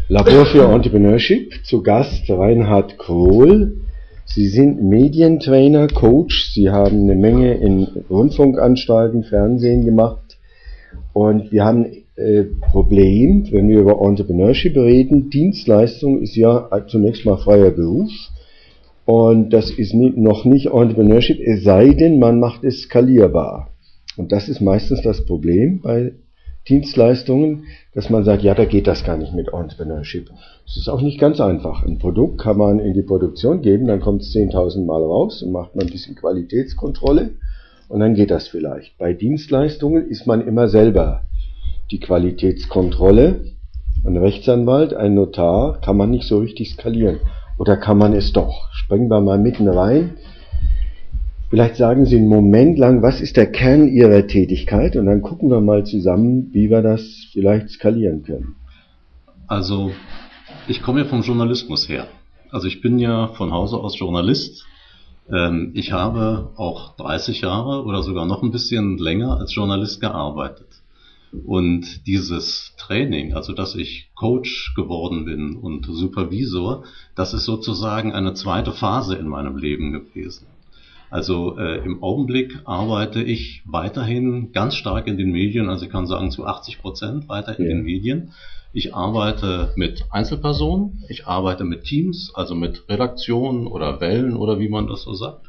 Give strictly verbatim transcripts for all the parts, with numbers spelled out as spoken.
Labor für Entrepreneurship, zu Gast Reinhard Krohl. Sie sind Medientrainer, Coach, Sie haben eine Menge in Rundfunkanstalten, Fernsehen gemacht und wir haben äh, Problem, wenn wir über Entrepreneurship reden, Dienstleistung ist ja zunächst mal freier Beruf und das ist nie, noch nicht Entrepreneurship, es sei denn, man macht es skalierbar. Und das ist meistens das Problem bei Dienstleistungen, dass man sagt, ja, da geht das gar nicht mit Entrepreneurship. Es ist auch nicht ganz einfach. Ein Produkt kann man in die Produktion geben, dann kommt es zehntausend Mal raus und macht man ein bisschen Qualitätskontrolle und dann geht das vielleicht. Bei Dienstleistungen ist man immer selber die Qualitätskontrolle. Ein Rechtsanwalt, ein Notar kann man nicht so richtig skalieren. Oder kann man es doch? Springen wir mal mitten rein. Vielleicht sagen Sie einen Moment lang, was ist der Kern Ihrer Tätigkeit? Und dann gucken wir mal zusammen, wie wir das vielleicht skalieren können. Also, ich komme ja vom Journalismus her. Also ich bin ja von Hause aus Journalist. Ich habe auch dreißig Jahre oder sogar noch ein bisschen länger als Journalist gearbeitet. Und dieses Training, also dass ich Coach geworden bin und Supervisor, das ist sozusagen eine zweite Phase in meinem Leben gewesen. Also äh, im Augenblick arbeite ich weiterhin ganz stark in den Medien, also ich kann sagen zu achtzig Prozent weiter in ja. den Medien. Ich arbeite mit Einzelpersonen, ich arbeite mit Teams, also mit Redaktionen oder Wellen oder wie man das so sagt.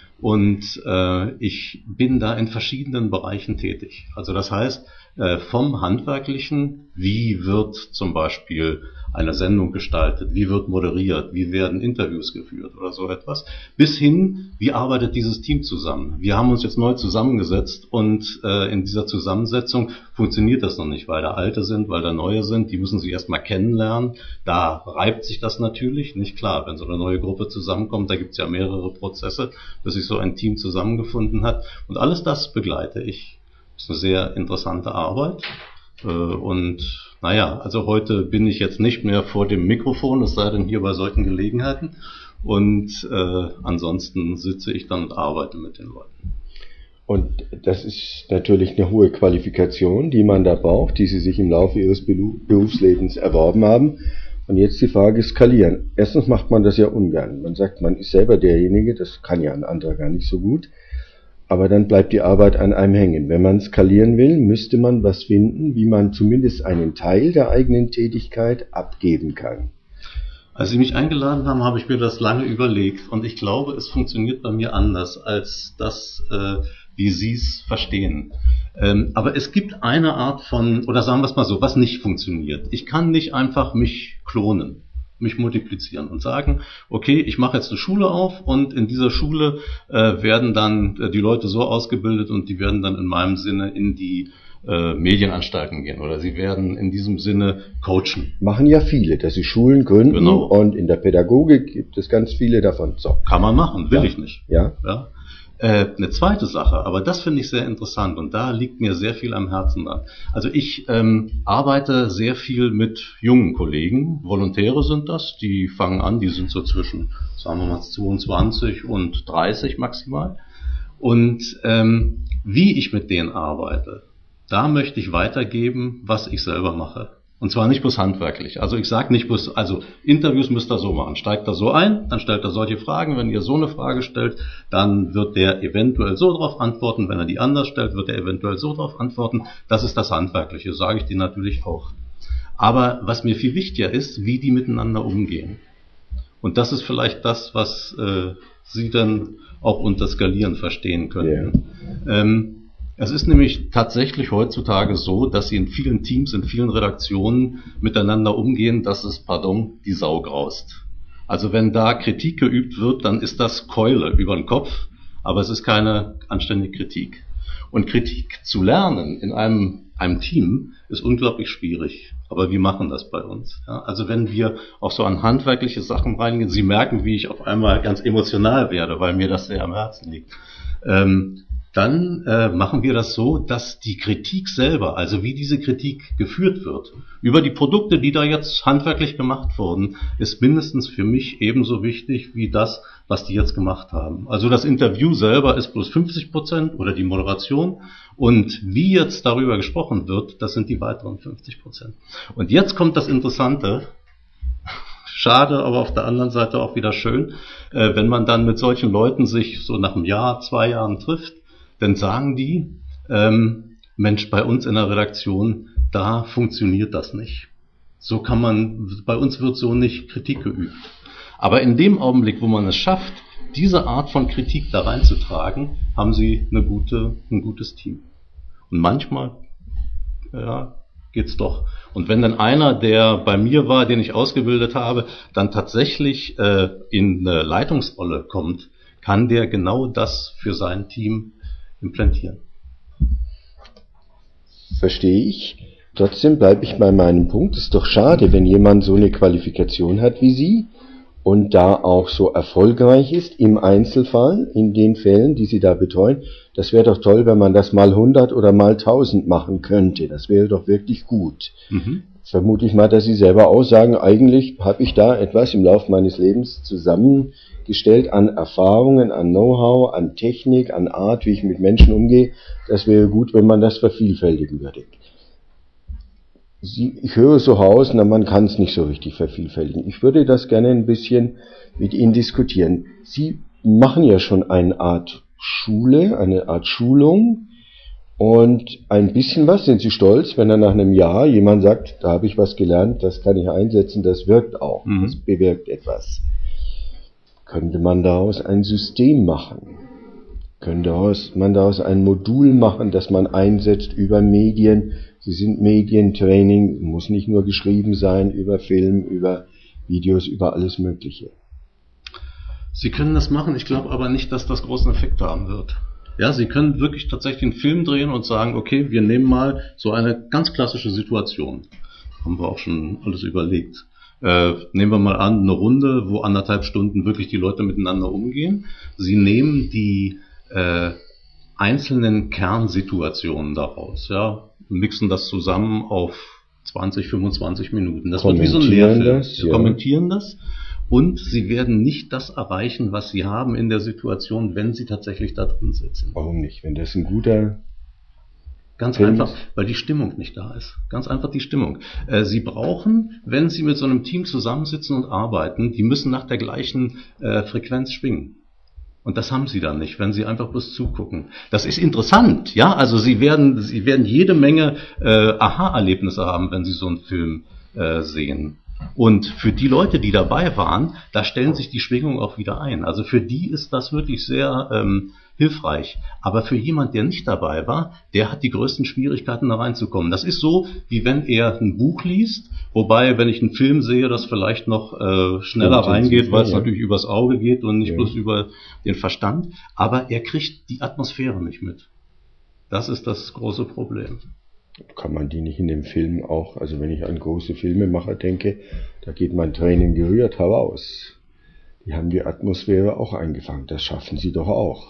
Und äh, ich bin da in verschiedenen Bereichen tätig. Also das heißt, äh, vom Handwerklichen, wie wird zum Beispiel eine Sendung gestaltet, wie wird moderiert, wie werden Interviews geführt oder so etwas, bis hin, wie arbeitet dieses Team zusammen. Wir haben uns jetzt neu zusammengesetzt und äh, in dieser Zusammensetzung funktioniert das noch nicht, weil da Alte sind, weil da Neue sind, die müssen sich erstmal kennenlernen. Da reibt sich das natürlich, nicht klar, wenn so eine neue Gruppe zusammenkommt, da gibt es ja mehrere Prozesse, bis sich so ein Team zusammengefunden hat. Und alles das begleite ich. Das ist eine sehr interessante Arbeit. Und naja, also heute bin ich jetzt nicht mehr vor dem Mikrofon, es sei denn hier bei solchen Gelegenheiten. Und äh, ansonsten sitze ich dann und arbeite mit den Leuten. Und das ist natürlich eine hohe Qualifikation, die man da braucht, die Sie sich im Laufe Ihres Berufslebens erworben haben. Und jetzt die Frage, skalieren. Erstens macht man das ja ungern. Man sagt, man ist selber derjenige, das kann ja ein anderer gar nicht so gut. Aber dann bleibt die Arbeit an einem hängen. Wenn man skalieren will, müsste man was finden, wie man zumindest einen Teil der eigenen Tätigkeit abgeben kann. Als Sie mich eingeladen haben, habe ich mir das lange überlegt. Und ich glaube, es funktioniert bei mir anders als das, äh, wie Sie es verstehen. Ähm, aber es gibt eine Art von, oder sagen wir es mal so, was nicht funktioniert. Ich kann nicht einfach mich klonen, mich multiplizieren und sagen, okay, ich mache jetzt eine Schule auf und in dieser Schule äh, werden dann äh, die Leute so ausgebildet und die werden dann in meinem Sinne in die äh, Medienanstalten gehen oder sie werden in diesem Sinne coachen. Machen ja viele, dass sie Schulen gründen genau. Und in der Pädagogik gibt es ganz viele davon. So. Kann man machen, will ja. ich nicht. Ja. ja. Äh, eine zweite Sache, aber das finde ich sehr interessant und da liegt mir sehr viel am Herzen dran. Also ich ähm, arbeite sehr viel mit jungen Kollegen, Volontäre sind das, die fangen an, die sind so zwischen, sagen wir mal, zweiundzwanzig und dreißig maximal. Und ähm, wie ich mit denen arbeite, da möchte ich weitergeben, was ich selber mache. Und zwar nicht bloß handwerklich. Also ich sage nicht bloß, also Interviews müsst ihr so machen. Steigt da so ein, dann stellt er solche Fragen. Wenn ihr so eine Frage stellt, dann wird der eventuell so darauf antworten. Wenn er die anders stellt, wird er eventuell so darauf antworten. Das ist das Handwerkliche, sage ich dir natürlich auch. Aber was mir viel wichtiger ist, wie die miteinander umgehen. Und das ist vielleicht das, was äh, Sie dann auch unter Skalieren verstehen können. Yeah. Ähm, Es ist nämlich tatsächlich heutzutage so, dass sie in vielen Teams, in vielen Redaktionen miteinander umgehen, dass es, pardon, die Sau graust. Also wenn da Kritik geübt wird, dann ist das Keule über den Kopf, aber es ist keine anständige Kritik. Und Kritik zu lernen in einem, einem Team ist unglaublich schwierig. Aber wir machen das bei uns. Ja, also wenn wir auch so an handwerkliche Sachen reingehen, Sie merken, wie ich auf einmal ganz emotional werde, weil mir das sehr am Herzen liegt. Ähm, Dann äh, machen wir das so, dass die Kritik selber, also wie diese Kritik geführt wird, über die Produkte, die da jetzt handwerklich gemacht wurden, ist mindestens für mich ebenso wichtig wie das, was die jetzt gemacht haben. Also das Interview selber ist bloß fünfzig Prozent oder die Moderation und wie jetzt darüber gesprochen wird, das sind die weiteren fünfzig Prozent. Und jetzt kommt das Interessante, schade, aber auf der anderen Seite auch wieder schön, äh, wenn man dann mit solchen Leuten sich so nach einem Jahr, zwei Jahren trifft, dann sagen die, ähm, Mensch, bei uns in der Redaktion, da funktioniert das nicht. So kann man, bei uns wird so nicht Kritik geübt. Aber in dem Augenblick, wo man es schafft, diese Art von Kritik da reinzutragen, haben sie eine gute, ein gutes Team. Und manchmal, ja, geht's doch. Und wenn dann einer, der bei mir war, den ich ausgebildet habe, dann tatsächlich äh, in eine Leitungsrolle kommt, kann der genau das für sein Team implantieren. Verstehe ich. Trotzdem bleibe ich bei meinem Punkt. Es ist doch schade, wenn jemand so eine Qualifikation hat wie Sie und da auch so erfolgreich ist im Einzelfall, in den Fällen, die Sie da betreuen. Das wäre doch toll, wenn man das mal hundert oder mal tausend machen könnte. Das wäre doch wirklich gut. Mhm. Vermute ich mal, dass Sie selber auch sagen, eigentlich habe ich da etwas im Laufe meines Lebens zusammengestellt an Erfahrungen, an Know-how, an Technik, an Art, wie ich mit Menschen umgehe. Das wäre gut, wenn man das vervielfältigen würde. Sie, ich höre so raus, na, man kann es nicht so richtig vervielfältigen. Ich würde das gerne ein bisschen mit Ihnen diskutieren. Sie machen ja schon eine Art Schule, eine Art Schulung und ein bisschen was. Sind Sie stolz, wenn dann nach einem Jahr jemand sagt, da habe ich was gelernt, das kann ich einsetzen, das wirkt auch, mhm. Das bewirkt etwas. Könnte man daraus ein System machen? Könnte man daraus ein Modul machen, das man einsetzt über Medien? Sie sind Medientraining, muss nicht nur geschrieben sein, über Film, über Videos, über alles Mögliche. Sie können das machen, ich glaube aber nicht, dass das großen Effekt haben wird. Ja, Sie können wirklich tatsächlich einen Film drehen und sagen, okay, wir nehmen mal so eine ganz klassische Situation. Haben wir auch schon alles überlegt. Äh, nehmen wir mal an, eine Runde, wo anderthalb Stunden wirklich die Leute miteinander umgehen. Sie nehmen die äh, einzelnen Kernsituationen daraus, ja, mixen das zusammen auf zwanzig, fünfundzwanzig Minuten. Das wird wie so ein Lehrfilm. Das, ja. Wir kommentieren das und Sie werden nicht das erreichen, was Sie haben in der Situation, wenn Sie tatsächlich da drin sitzen. Warum nicht? Wenn das ein guter Ganz Film einfach, ist? Weil die Stimmung nicht da ist. Ganz einfach die Stimmung. Äh, Sie brauchen, wenn Sie mit so einem Team zusammensitzen und arbeiten, die müssen nach der gleichen äh, Frequenz schwingen. Und das haben Sie dann nicht, wenn Sie einfach bloß zugucken. Das ist interessant, ja, also Sie werden, Sie werden jede Menge äh, Aha-Erlebnisse haben, wenn Sie so einen Film äh, sehen. Und für die Leute, die dabei waren, da stellen sich die Schwingungen auch wieder ein. Also für die ist das wirklich sehr ähm, hilfreich. Aber für jemand, der nicht dabei war, der hat die größten Schwierigkeiten, da reinzukommen. Das ist so, wie wenn er ein Buch liest, wobei, wenn ich einen Film sehe, das vielleicht noch äh, schneller reingeht, weil es ja. natürlich übers Auge geht und nicht ja. bloß über den Verstand. Aber er kriegt die Atmosphäre nicht mit. Das ist das große Problem. Kann man die nicht in dem Film auch, also wenn ich an große Filmemacher denke, da geht mein Training gerührt heraus. Die haben die Atmosphäre auch eingefangen. Das schaffen sie doch auch.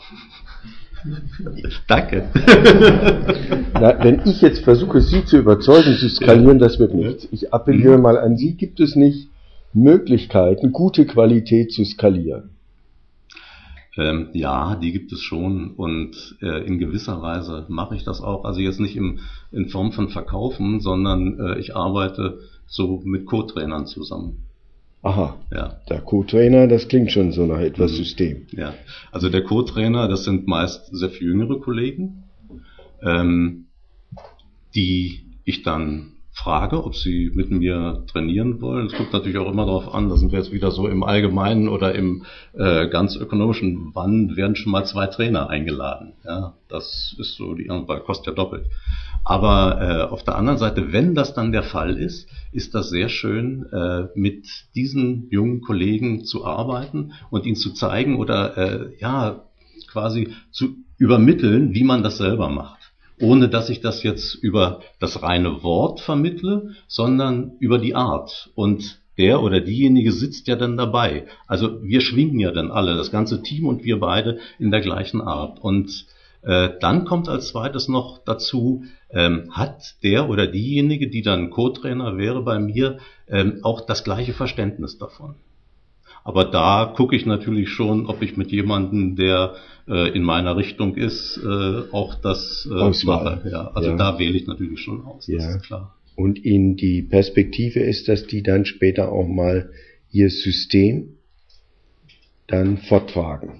Danke. Na, wenn ich jetzt versuche, Sie zu überzeugen, zu skalieren, das wird nichts. Ich appelliere mal an Sie, gibt es nicht Möglichkeiten, gute Qualität zu skalieren? Ähm, ja, die gibt es schon und äh, in gewisser Weise mache ich das auch. Also jetzt nicht im, in Form von Verkaufen, sondern äh, ich arbeite so mit Co-Trainern zusammen. Aha, ja. Der Co-Trainer, das klingt schon so nach etwas mhm. System. Ja, also der Co-Trainer, das sind meist sehr viel jüngere Kollegen, ähm, die ich dann frage, ob sie mit mir trainieren wollen. Es kommt natürlich auch immer darauf an, da sind wir jetzt wieder so im Allgemeinen oder im äh, ganz ökonomischen, wann werden schon mal zwei Trainer eingeladen. Ja, das ist so, die weil kostet ja doppelt. Aber äh, auf der anderen Seite, wenn das dann der Fall ist, ist das sehr schön, äh, mit diesen jungen Kollegen zu arbeiten und ihnen zu zeigen oder äh, ja quasi zu übermitteln, wie man das selber macht. Ohne dass ich das jetzt über das reine Wort vermittle, sondern über die Art. Und der oder diejenige sitzt ja dann dabei. Also wir schwingen ja dann alle, das ganze Team und wir beide in der gleichen Art. Und äh, dann kommt als zweites noch dazu, ähm, hat der oder diejenige, die dann Co-Trainer wäre bei mir, ähm, auch das gleiche Verständnis davon. Aber da gucke ich natürlich schon, ob ich mit jemandem, der äh, in meiner Richtung ist, äh, auch das äh, mache. Ja, also ja. Da wähle ich natürlich schon aus, das ja. ist klar. Und in die Perspektive ist, dass die dann später auch mal ihr System dann forttragen.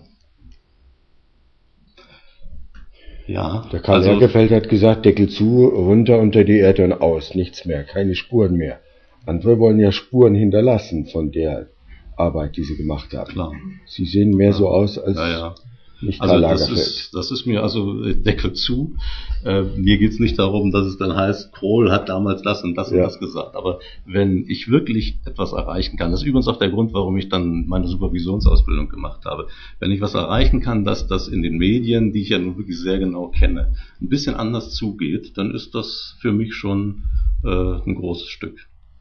Ja, der Karl also, Lagerfeld hat gesagt, Deckel zu, runter unter die Erde und aus, nichts mehr, keine Spuren mehr. Andere wollen ja Spuren hinterlassen von der Arbeit, die sie gemacht haben. Klar. Sie sehen mehr ja. so aus als ja, ja. nicht also Karl das Lagerfeld. Ist, das ist mir also Deckel zu. Äh, mir geht's nicht darum, dass es dann heißt, Kohl hat damals das und das ja. und das gesagt. Aber wenn ich wirklich etwas erreichen kann, das ist übrigens auch der Grund, warum ich dann meine Supervisionsausbildung gemacht habe. Wenn ich was erreichen kann, dass das in den Medien, die ich ja nun wirklich sehr genau kenne, ein bisschen anders zugeht, dann ist das für mich schon äh, ein großes Stück.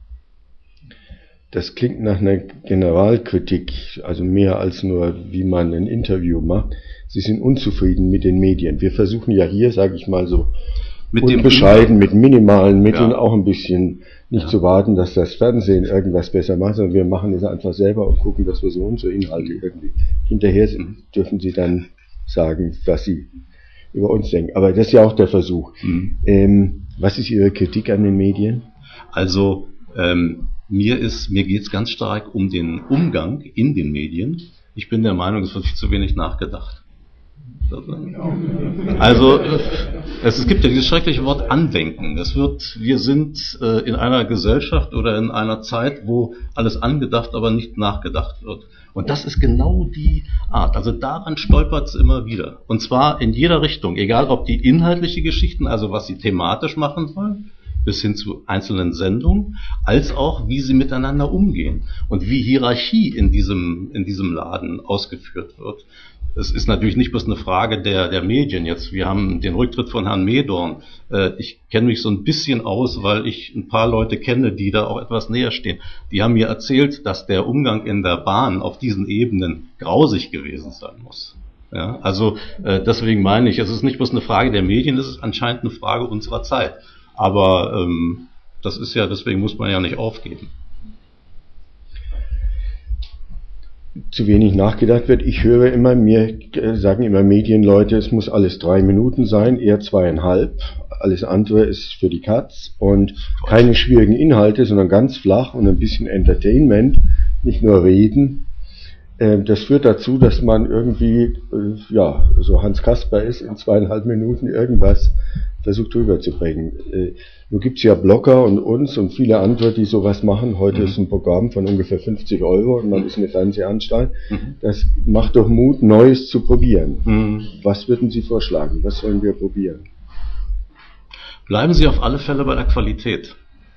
Das klingt nach einer Generalkritik, also mehr als nur, wie man ein Interview macht. Sie sind unzufrieden mit den Medien. Wir versuchen ja hier, sage ich mal so, mit unbescheiden, mit minimalen Mitteln ja. auch ein bisschen nicht ja. zu warten, dass das Fernsehen irgendwas besser macht, sondern wir machen es einfach selber und gucken, dass wir so unsere Inhalte irgendwie hinterher sind. Dürfen Sie dann sagen, was Sie über uns denken. Aber das ist ja auch der Versuch. Mhm. Ähm, was ist Ihre Kritik an den Medien? Also, ähm, Mir ist, mir geht es ganz stark um den Umgang in den Medien. Ich bin der Meinung, es wird viel zu wenig nachgedacht. Also es, es gibt ja dieses schreckliche Wort Andenken. Das wird, wir sind äh, in einer Gesellschaft oder in einer Zeit, wo alles angedacht, aber nicht nachgedacht wird. Und das ist genau die Art. Also daran stolpert es immer wieder. Und zwar in jeder Richtung, egal ob die inhaltliche Geschichten, also was sie thematisch machen wollen, bis hin zu einzelnen Sendungen, als auch, wie sie miteinander umgehen und wie Hierarchie in diesem, in diesem Laden ausgeführt wird. Es ist natürlich nicht bloß eine Frage der, der Medien jetzt. Wir haben den Rücktritt von Herrn Mehdorn. Äh, ich kenne mich so ein bisschen aus, weil ich ein paar Leute kenne, die da auch etwas näher stehen. Die haben mir erzählt, dass der Umgang in der Bahn auf diesen Ebenen grausig gewesen sein muss. Ja, also äh, deswegen meine ich, es ist nicht bloß eine Frage der Medien, es ist anscheinend eine Frage unserer Zeit. Aber ähm, das ist ja, deswegen muss man ja nicht aufgeben. Zu wenig nachgedacht wird. Ich höre immer, mir sagen immer Medienleute, es muss alles drei Minuten sein, eher zweieinhalb. Alles andere ist für die Katz und keine schwierigen Inhalte, sondern ganz flach und ein bisschen Entertainment, nicht nur reden. Das führt dazu, dass man irgendwie, ja, so Hans Kasper ist, in zweieinhalb Minuten irgendwas versucht rüberzubringen. Äh, nun gibt's ja Blogger und uns und viele andere, die sowas machen. Heute mhm. ist ein Programm von ungefähr fünfzig Euro und man ist eine Fernsehanstalt. Mhm. Das macht doch Mut, Neues zu probieren. Mhm. Was würden Sie vorschlagen? Was sollen wir probieren? Bleiben Sie auf alle Fälle bei der Qualität.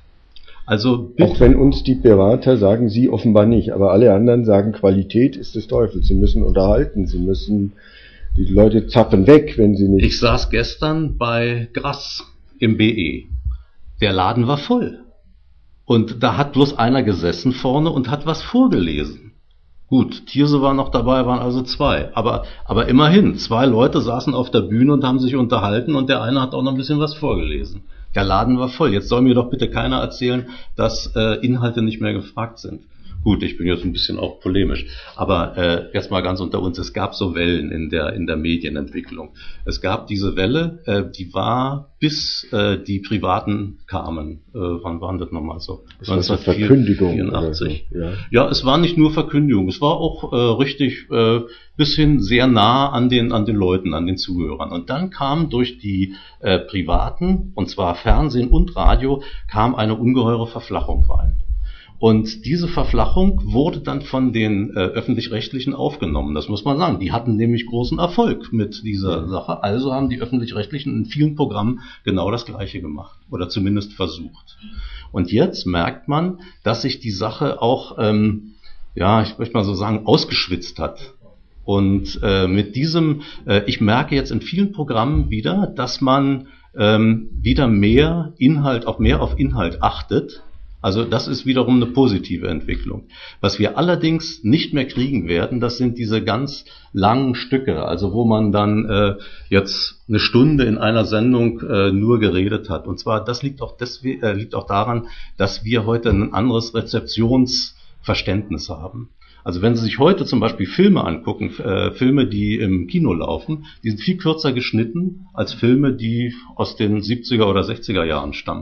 Also auch wenn uns die Berater sagen, Sie offenbar nicht, aber alle anderen sagen, Qualität ist des Teufels. Sie müssen unterhalten, Sie müssen, die Leute zappen weg, wenn sie nicht... Ich saß gestern bei Grass im B E. Der Laden war voll. Und da hat bloß einer gesessen vorne und hat was vorgelesen. Gut, Thierse war noch dabei, waren also zwei. Aber, aber immerhin, zwei Leute saßen auf der Bühne und haben sich unterhalten und der eine hat auch noch ein bisschen was vorgelesen. Der Laden war voll. Jetzt soll mir doch bitte keiner erzählen, dass äh, Inhalte nicht mehr gefragt sind. Gut, ich bin jetzt ein bisschen auch polemisch, aber äh, jetzt mal ganz unter uns, es gab so Wellen in der in der Medienentwicklung. Es gab diese Welle, äh, die war bis äh, die Privaten kamen. Äh, wann waren das nochmal so? Das war Verkündigung. vierundachtzig. So, ja. ja, es war nicht nur Verkündigung, es war auch äh, richtig äh, bis hin sehr nah an den an den Leuten, an den Zuhörern. Und dann kam durch die äh, Privaten, und zwar Fernsehen und Radio, kam eine ungeheure Verflachung rein. Und diese Verflachung wurde dann von den äh, Öffentlich-Rechtlichen aufgenommen, das muss man sagen. Die hatten nämlich großen Erfolg mit dieser Sache, also haben die Öffentlich-Rechtlichen in vielen Programmen genau das Gleiche gemacht oder zumindest versucht. Und jetzt merkt man, dass sich die Sache auch, ähm, ja, ich möchte mal so sagen, ausgeschwitzt hat. Und äh, mit diesem, äh, ich merke jetzt in vielen Programmen wieder, dass man ähm, wieder mehr Inhalt, auch mehr auf Inhalt achtet. Also das ist wiederum eine positive Entwicklung. Was wir allerdings nicht mehr kriegen werden, das sind diese ganz langen Stücke, also wo man dann äh, jetzt eine Stunde in einer Sendung äh, nur geredet hat. Und zwar, das liegt auch, deswegen, äh, liegt auch daran, dass wir heute ein anderes Rezeptionsverständnis haben. Also wenn Sie sich heute zum Beispiel Filme angucken, äh, Filme, die im Kino laufen, die sind viel kürzer geschnitten als Filme, die aus den siebziger oder sechziger Jahren stammen.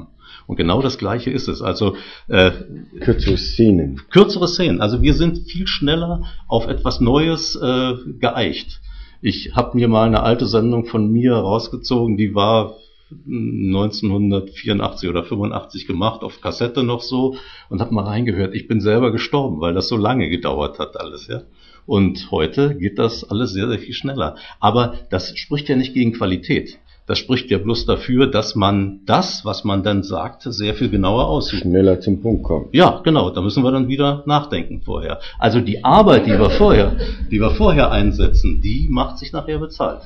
Und genau das Gleiche ist es. Also äh, kürzere Szenen. Kürzere Szenen. Also wir sind viel schneller auf etwas Neues äh, geeicht. Ich habe mir mal eine alte Sendung von mir rausgezogen, die war neunzehnhundertvierundachtzig oder fünfundachtzig gemacht, auf Kassette noch so, und habe mal reingehört. Ich bin selber gestorben, weil das so lange gedauert hat alles, ja. Und heute geht das alles sehr, sehr viel schneller. Aber das spricht ja nicht gegen Qualität. Das spricht ja bloß dafür, dass man das, was man dann sagt, sehr viel genauer aussieht. Schneller zum Punkt kommt. Ja, genau. Da müssen wir dann wieder nachdenken vorher. Also die Arbeit, die wir vorher, die wir vorher einsetzen, die macht sich nachher bezahlt.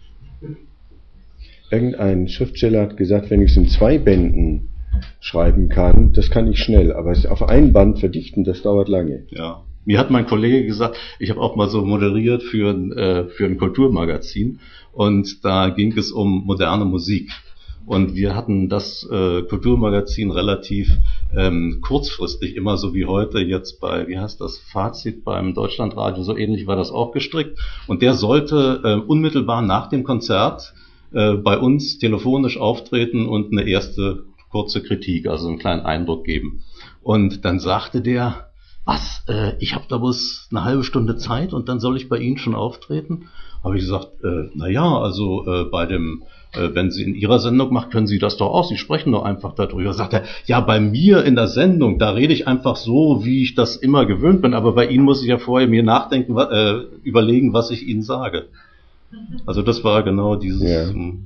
Irgendein Schriftsteller hat gesagt, wenn ich es in zwei Bänden schreiben kann, das kann ich schnell, aber es auf ein Band verdichten, das dauert lange. Ja. Mir hat mein Kollege gesagt, ich habe auch mal so moderiert für ein, äh, für ein Kulturmagazin, und da ging es um moderne Musik. Und wir hatten das äh, Kulturmagazin relativ ähm, kurzfristig, immer so wie heute jetzt bei, wie heißt das, Fazit beim Deutschlandradio, so ähnlich war das auch gestrickt. Und der sollte äh, unmittelbar nach dem Konzert äh, bei uns telefonisch auftreten und eine erste kurze Kritik, also einen kleinen Eindruck geben. Und dann sagte der, was, äh, ich habe da bloß eine halbe Stunde Zeit und dann soll ich bei Ihnen schon auftreten? Habe ich gesagt, äh, naja, also äh, bei dem, äh, wenn Sie in Ihrer Sendung machen, können Sie das doch auch, Sie sprechen doch einfach darüber. Sagt er, ja, bei mir in der Sendung, da rede ich einfach so, wie ich das immer gewöhnt bin, aber bei Ihnen muss ich ja vorher mir nachdenken, äh, überlegen, was ich Ihnen sage. Also das war genau dieses... Ja.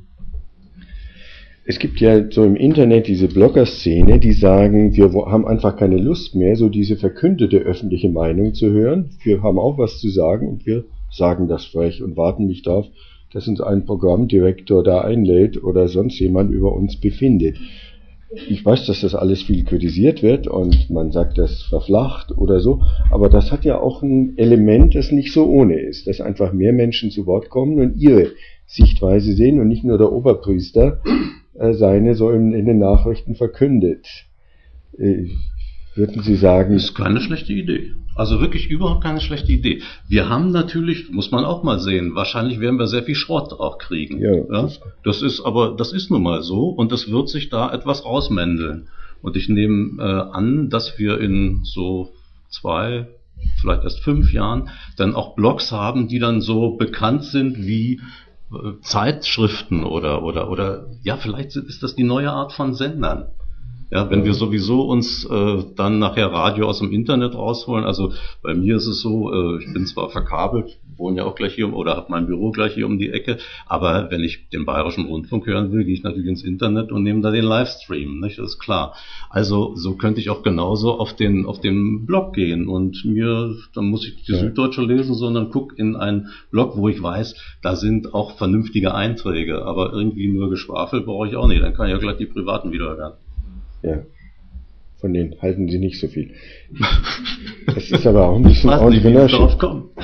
Es gibt ja so im Internet diese Blogger-Szene, die sagen, wir haben einfach keine Lust mehr, so diese verkündete öffentliche Meinung zu hören. Wir haben auch was zu sagen und wir sagen das frech und warten nicht darauf, dass uns ein Programmdirektor da einlädt oder sonst jemand über uns befindet. Ich weiß, dass das alles viel kritisiert wird und man sagt, das verflacht oder so, aber das hat ja auch ein Element, das nicht so ohne ist, dass einfach mehr Menschen zu Wort kommen und ihre Sichtweise sehen und nicht nur der Oberpriester seine so in, in den Nachrichten verkündet. Äh, würden Sie sagen... Das ist keine schlechte Idee. Also wirklich überhaupt keine schlechte Idee. Wir haben natürlich, muss man auch mal sehen, wahrscheinlich werden wir sehr viel Schrott auch kriegen. Ja, ja? Das, das ist aber, das ist nun mal so, und es wird sich da etwas rausmändeln. Und ich nehme äh, an, dass wir in so zwei, vielleicht erst fünf Jahren dann auch Blogs haben, die dann so bekannt sind wie Zeitschriften oder, oder, oder, ja, vielleicht ist das die neue Art von Sendern. Ja, wenn wir sowieso uns äh, dann nachher Radio aus dem Internet rausholen, also bei mir ist es so, äh, ich bin zwar verkabelt, wohne ja auch gleich hier um, oder habe mein Büro gleich hier um die Ecke, aber wenn ich den Bayerischen Rundfunk hören will, gehe ich natürlich ins Internet und nehme da den Livestream, nicht? Das ist klar. Also so könnte ich auch genauso auf den auf den Blog gehen und mir, dann muss ich die ja. Süddeutsche lesen, sondern guck in einen Blog, wo ich weiß, da sind auch vernünftige Einträge, aber irgendwie nur Geschwafel brauche ich auch nicht, dann kann ich ja gleich die privaten wieder hören. Ja, von denen halten Sie nicht so viel. Das ist aber auch ein bisschen Entrepreneurship.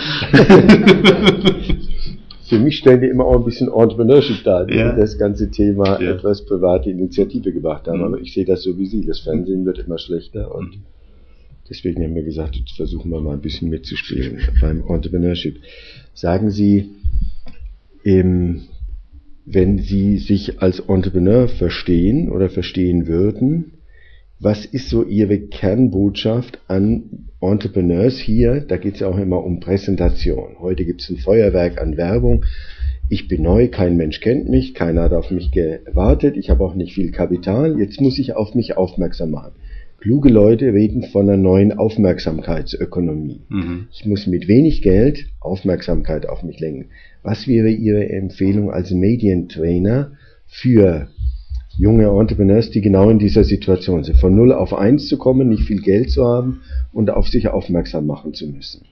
Für mich stellen die immer auch ein bisschen Entrepreneurship dar, die ja. das ganze Thema ja. etwas private Initiative gebracht haben. Mhm. Aber ich sehe das so wie Sie. Das Fernsehen wird immer schlechter und mhm. deswegen haben wir gesagt, jetzt versuchen wir mal ein bisschen mitzuspielen beim Entrepreneurship. Sagen Sie, ähm, wenn Sie sich als Entrepreneur verstehen oder verstehen würden, was ist so Ihre Kernbotschaft an Entrepreneurs hier? Da geht es ja auch immer um Präsentation. Heute gibt es ein Feuerwerk an Werbung. Ich bin neu, kein Mensch kennt mich, keiner hat auf mich gewartet, ich habe auch nicht viel Kapital, jetzt muss ich auf mich aufmerksam machen. Kluge Leute reden von einer neuen Aufmerksamkeitsökonomie. Mhm. Ich muss mit wenig Geld Aufmerksamkeit auf mich lenken. Was wäre Ihre Empfehlung als Medientrainer für junge Entrepreneurs, die genau in dieser Situation sind? Von null auf eins zu kommen, nicht viel Geld zu haben und auf sich aufmerksam machen zu müssen.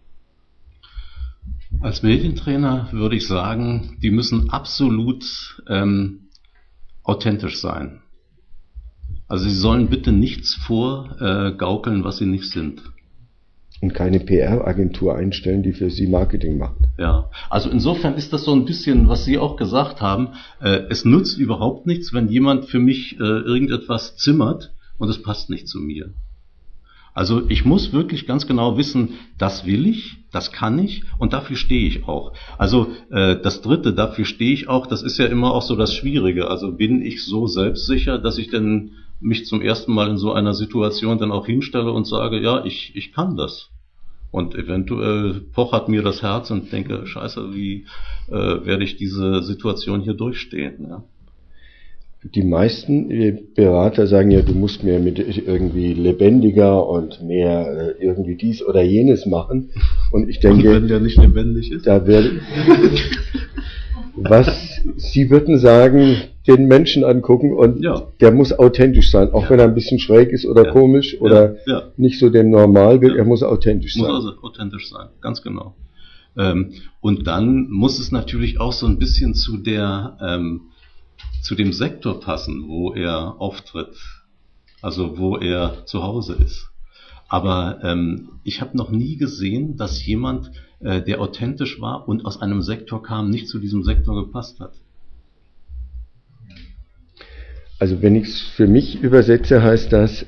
Als Medientrainer würde ich sagen, die müssen absolut ähm, authentisch sein. Also sie sollen bitte nichts vorgaukeln, äh, was sie nicht sind. Und keine P R-Agentur einstellen, die für sie Marketing macht. Ja, also insofern ist das so ein bisschen, was Sie auch gesagt haben, äh, es nutzt überhaupt nichts, wenn jemand für mich äh, irgendetwas zimmert und es passt nicht zu mir. Also ich muss wirklich ganz genau wissen, das will ich, das kann ich und dafür stehe ich auch. Also äh, das Dritte, dafür stehe ich auch, das ist ja immer auch so das Schwierige. Also bin ich so selbstsicher, dass ich denn mich zum ersten Mal in so einer Situation dann auch hinstelle und sage, ja, ich, ich kann das. Und eventuell pochert mir das Herz und denke, scheiße, wie äh, werde ich diese Situation hier durchstehen? Ja. Die meisten Berater sagen ja, du musst mehr mit irgendwie lebendiger und mehr irgendwie dies oder jenes machen. Und ich denke, und wenn der nicht lebendig ist? Da werde, was Sie würden sagen, den Menschen angucken und ja. der muss authentisch sein, auch ja. wenn er ein bisschen schräg ist oder ja. komisch oder ja. Ja. nicht so dem Normalbild, ja. er muss authentisch muss sein. Muss also authentisch sein, ganz genau. Ähm, und dann muss es natürlich auch so ein bisschen zu der ähm, zu dem Sektor passen, wo er auftritt, also wo er zu Hause ist. Aber ähm, ich habe noch nie gesehen, dass jemand, äh, der authentisch war und aus einem Sektor kam, nicht zu diesem Sektor gepasst hat. Also wenn ich es für mich übersetze, heißt das,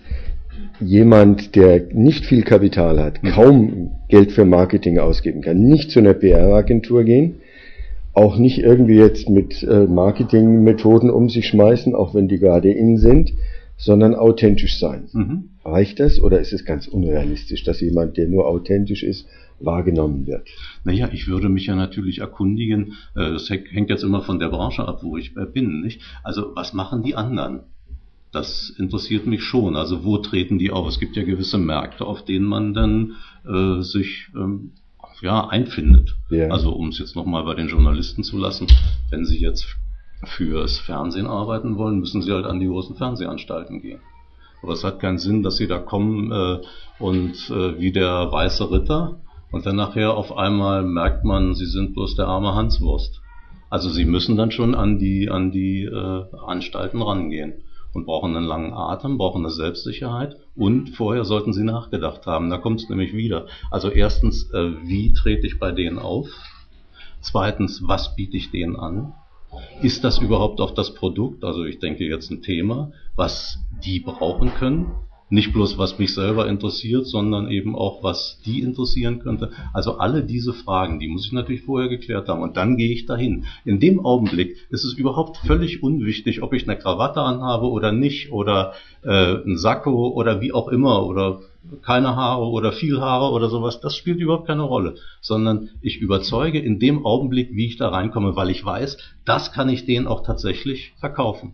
jemand, der nicht viel Kapital hat, kaum Geld für Marketing ausgeben kann, nicht zu einer P R-Agentur gehen, auch nicht irgendwie jetzt mit äh, Marketingmethoden um sich schmeißen, auch wenn die gerade in sind, sondern authentisch sein. Mhm. Reicht das oder ist es ganz unrealistisch, dass jemand, der nur authentisch ist, wahrgenommen wird? Naja, ich würde mich ja natürlich erkundigen, äh, das hängt jetzt immer von der Branche ab, wo ich äh, bin, nicht? Also was machen die anderen? Das interessiert mich schon. Also wo treten die auf? Es gibt ja gewisse Märkte, auf denen man dann äh, sich ähm, ja, einfindet. Ja. Also um es jetzt nochmal bei den Journalisten zu lassen, wenn sie jetzt fürs Fernsehen arbeiten wollen, müssen sie halt an die großen Fernsehanstalten gehen. Aber es hat keinen Sinn, dass sie da kommen äh, und äh, wie der weiße Ritter und dann nachher auf einmal merkt man, sie sind bloß der arme Hanswurst. Also sie müssen dann schon an die an die äh, Anstalten rangehen und brauchen einen langen Atem, brauchen eine Selbstsicherheit und vorher sollten sie nachgedacht haben. Da kommt es nämlich wieder. Also erstens, äh, wie trete ich bei denen auf? Zweitens, was biete ich denen an? Ist das überhaupt auch das Produkt? Also ich denke jetzt ein Thema, was die brauchen können. Nicht bloß, was mich selber interessiert, sondern eben auch, was die interessieren könnte. Also alle diese Fragen, die muss ich natürlich vorher geklärt haben. Und dann gehe ich dahin. In dem Augenblick ist es überhaupt völlig unwichtig, ob ich eine Krawatte anhabe oder nicht, oder äh, ein Sakko oder wie auch immer, oder keine Haare oder viel Haare oder sowas. Das spielt überhaupt keine Rolle. Sondern ich überzeuge in dem Augenblick, wie ich da reinkomme, weil ich weiß, das kann ich denen auch tatsächlich verkaufen.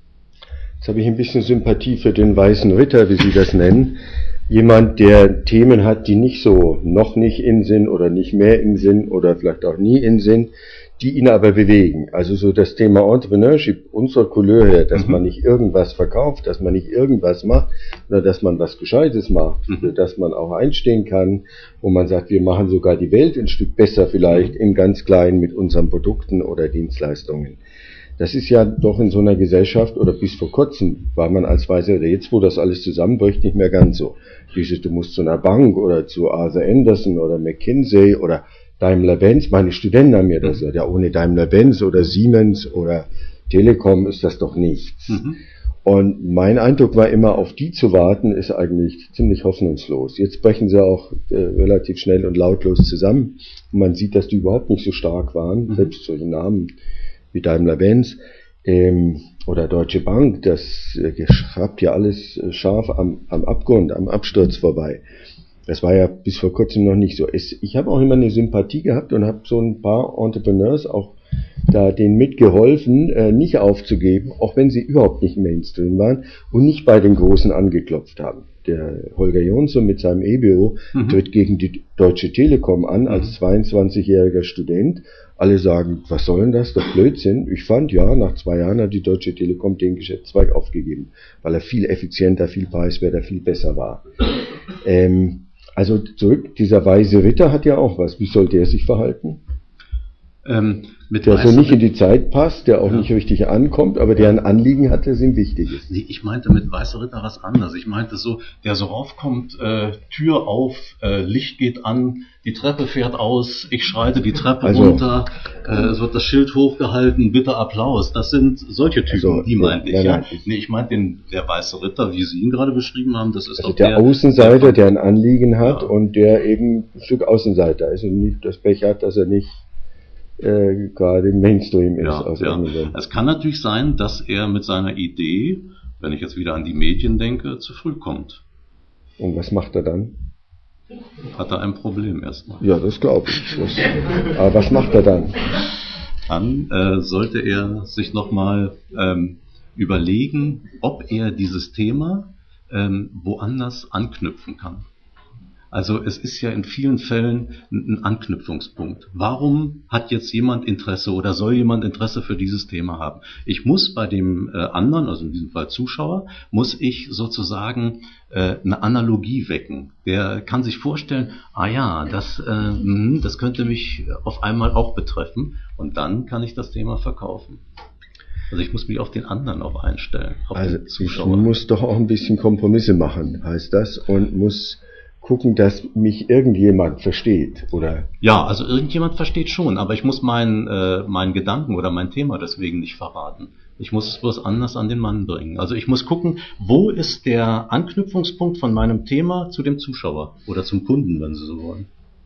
Jetzt habe ich ein bisschen Sympathie für den weißen Ritter, wie Sie das nennen. Jemand, der Themen hat, die nicht so, noch nicht in sind oder nicht mehr in sind oder vielleicht auch nie in sind, die ihn aber bewegen. Also so das Thema Entrepreneurship unserer Couleur her, dass mhm. man nicht irgendwas verkauft, dass man nicht irgendwas macht, oder dass man was Gescheites macht, mhm. dass man auch einstehen kann, wo man sagt, wir machen sogar die Welt ein Stück besser vielleicht mhm. im ganz Kleinen mit unseren Produkten oder Dienstleistungen. Das ist ja doch in so einer Gesellschaft, oder bis vor kurzem war man als Weißer, oder jetzt, wo das alles zusammenbricht, nicht mehr ganz so. Dieses, du musst zu einer Bank oder zu Arthur Andersen oder McKinsey oder Daimler-Benz. Meine Studenten haben mir das gesagt, ja, ohne Daimler-Benz oder Siemens oder Telekom ist das doch nichts. Mhm. Und mein Eindruck war immer, auf die zu warten, ist eigentlich ziemlich hoffnungslos. Jetzt brechen sie auch äh, relativ schnell und lautlos zusammen. Und man sieht, dass die überhaupt nicht so stark waren, mhm. selbst solche Namen wie Daimler-Benz ähm, oder Deutsche Bank, das äh, schrabt ja alles äh, scharf am, am Abgrund, am Absturz vorbei. Das war ja bis vor kurzem noch nicht so. Es, ich habe auch immer eine Sympathie gehabt und habe so ein paar Entrepreneurs auch da denen mitgeholfen, äh, nicht aufzugeben, auch wenn sie überhaupt nicht Mainstream waren und nicht bei den Großen angeklopft haben. Der Holger Jonsson mit seinem E-Büro mhm. tritt gegen die Deutsche Telekom an als zweiundzwanzigjähriger Student. Alle sagen, was soll denn das? Doch Blödsinn. Ich fand, ja, nach zwei Jahren hat die Deutsche Telekom den Geschäftszweig aufgegeben, weil er viel effizienter, viel preiswerter, viel besser war. Ähm, also zurück, dieser weise Ritter hat ja auch was. Wie soll der sich verhalten? Ähm, mit der so nicht in die Zeit passt, der auch ja. nicht richtig ankommt, aber der ein Anliegen hat, das ihm wichtig ist. Nee, ich meinte mit weißer Ritter was anderes. Ich meinte so, der so raufkommt, äh, Tür auf, äh, Licht geht an, die Treppe fährt aus, ich schreite die Treppe also, runter, äh, es wird das Schild hochgehalten, bitte Applaus. Das sind solche Typen, also, die meinte ja, ich. Ja. Nein, ich nee, ich meinte den der weiße Ritter, wie Sie ihn gerade beschrieben haben, das ist also doch der, der Außenseiter, der, der ein Anliegen hat ja. und der eben ein Stück Außenseiter ist und nicht das Pech hat, dass er nicht Äh, gerade im Mainstream ist. Ja, aus ja. Es kann natürlich sein, dass er mit seiner Idee wenn ich jetzt wieder an die Medien denke, zu früh kommt. Und was macht er dann? Hat er ein Problem erstmal. Ja, das glaube ich. Das, aber was macht er dann? Dann äh, sollte er sich nochmal ähm, überlegen, ob er dieses Thema ähm, woanders anknüpfen kann. Also es ist ja in vielen Fällen ein Anknüpfungspunkt. Warum hat jetzt jemand Interesse oder soll jemand Interesse für dieses Thema haben? Ich muss bei dem äh, anderen, also in diesem Fall Zuschauer, muss ich sozusagen äh, eine Analogie wecken. Der kann sich vorstellen, ah ja, das, äh, mh, das könnte mich auf einmal auch betreffen, und dann kann ich das Thema verkaufen. Also ich muss mich auf den anderen auch einstellen, auf also den Zuschauer. Ich muss doch auch ein bisschen Kompromisse machen, heißt das, und muss gucken, dass mich irgendjemand versteht, oder? Ja, also irgendjemand versteht schon, aber ich muss meinen äh, meinen Gedanken oder mein Thema deswegen nicht verraten. Ich muss es bloß anders an den Mann bringen. Also ich muss gucken, wo ist der Anknüpfungspunkt von meinem Thema zu dem Zuschauer oder zum Kunden, wenn Sie so wollen.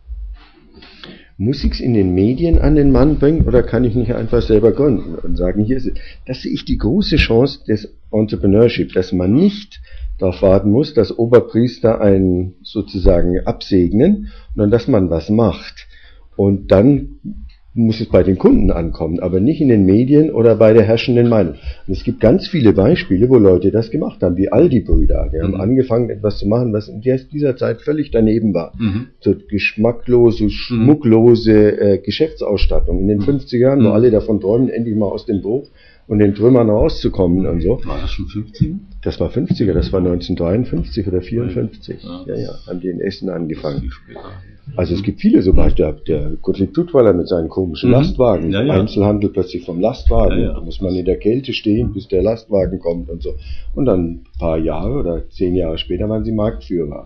Muss ich es in den Medien an den Mann bringen, oder kann ich nicht einfach selber gründen und sagen, hier ist es. Das sehe ich die große Chance des Entrepreneurship, dass man nicht darauf warten muss, dass Oberpriester einen sozusagen absegnen, sondern dass man was macht. Und dann muss es bei den Kunden ankommen, aber nicht in den Medien oder bei der herrschenden Meinung. Und es gibt ganz viele Beispiele, wo Leute das gemacht haben, wie Aldi-Brüder. Die haben mhm. angefangen, etwas zu machen, was in dieser Zeit völlig daneben war. Mhm. So geschmacklose, schmucklose äh, Geschäftsausstattung in den mhm. fünfziger Jahren, wo alle davon träumen, endlich mal aus dem Bruch und den Trümmern rauszukommen und so. War das schon fünfziger? Das war fünfziger, das war neunzehnhundertdreiundfünfzig oder vierundfünfzig. Ja, ja, ja, haben die in Essen angefangen. Also es gibt viele so Beispiele. Der Gottlieb Duttweiler mit seinen komischen mhm. Lastwagen. Ja, ja. Einzelhandel plötzlich vom Lastwagen. Ja, ja. Da muss man in der Kälte stehen, bis der Lastwagen kommt und so. Und dann ein paar Jahre oder zehn Jahre später waren sie Marktführer.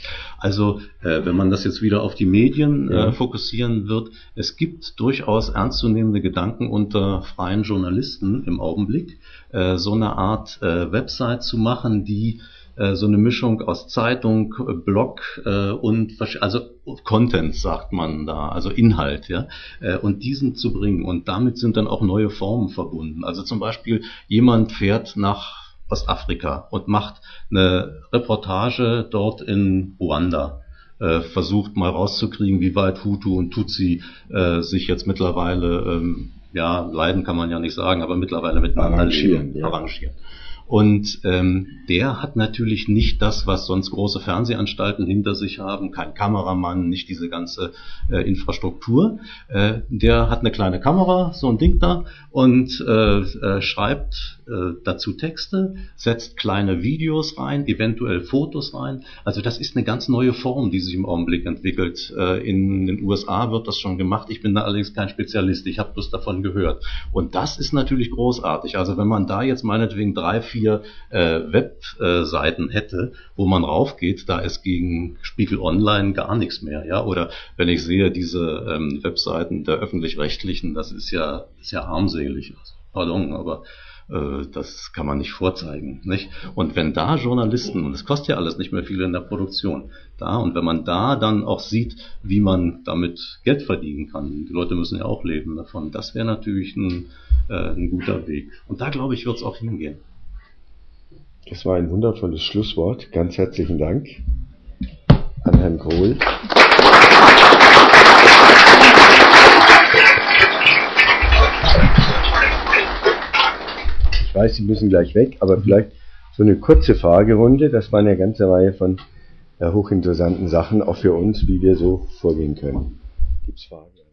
Also äh, wenn man das jetzt wieder auf die Medien äh, fokussieren wird, es gibt durchaus ernstzunehmende Gedanken unter freien Journalisten im Augenblick, äh, so eine Art äh, Website zu machen, die äh, so eine Mischung aus Zeitung, Blog äh, und also Content sagt man da, also Inhalt, ja, äh, und diesen zu bringen, und damit sind dann auch neue Formen verbunden. Also zum Beispiel jemand fährt nach Ostafrika und macht eine Reportage dort in Ruanda, äh, versucht mal rauszukriegen, wie weit Hutu und Tutsi äh, sich jetzt mittlerweile, ähm, ja, leiden kann man ja nicht sagen, aber mittlerweile miteinander arrangieren, leben, ja. arrangieren. Und ähm, der hat natürlich nicht das, was sonst große Fernsehanstalten hinter sich haben, kein Kameramann, nicht diese ganze äh, Infrastruktur. Äh, der hat eine kleine Kamera, so ein Ding da, und äh, äh, schreibt äh, dazu Texte, setzt kleine Videos rein, eventuell Fotos rein. Also das ist eine ganz neue Form, die sich im Augenblick entwickelt. Äh, in den U S A wird das schon gemacht. Ich bin da allerdings kein Spezialist, ich habe bloß davon gehört. Und das ist natürlich großartig. Also wenn man da jetzt meinetwegen drei, vier vier äh, Webseiten äh, hätte, wo man raufgeht, da ist gegen Spiegel Online gar nichts mehr, ja. Oder wenn ich sehe diese ähm, Webseiten der öffentlich-rechtlichen, das ist ja ist ja armselig, also, pardon, aber äh, das kann man nicht vorzeigen, nicht? Und wenn da Journalisten, und das kostet ja alles nicht mehr viel in der Produktion, da, und wenn man da dann auch sieht, wie man damit Geld verdienen kann, die Leute müssen ja auch leben davon, das wäre natürlich ein, äh, ein guter Weg. Und da, glaube ich, wird es auch hingehen. Das war ein wundervolles Schlusswort. Ganz herzlichen Dank an Herrn Grohl. Ich weiß, Sie müssen gleich weg, aber vielleicht so eine kurze Fragerunde. Das war eine ganze Reihe von äh, hochinteressanten Sachen, auch für uns, wie wir so vorgehen können. Gibt's Fragen?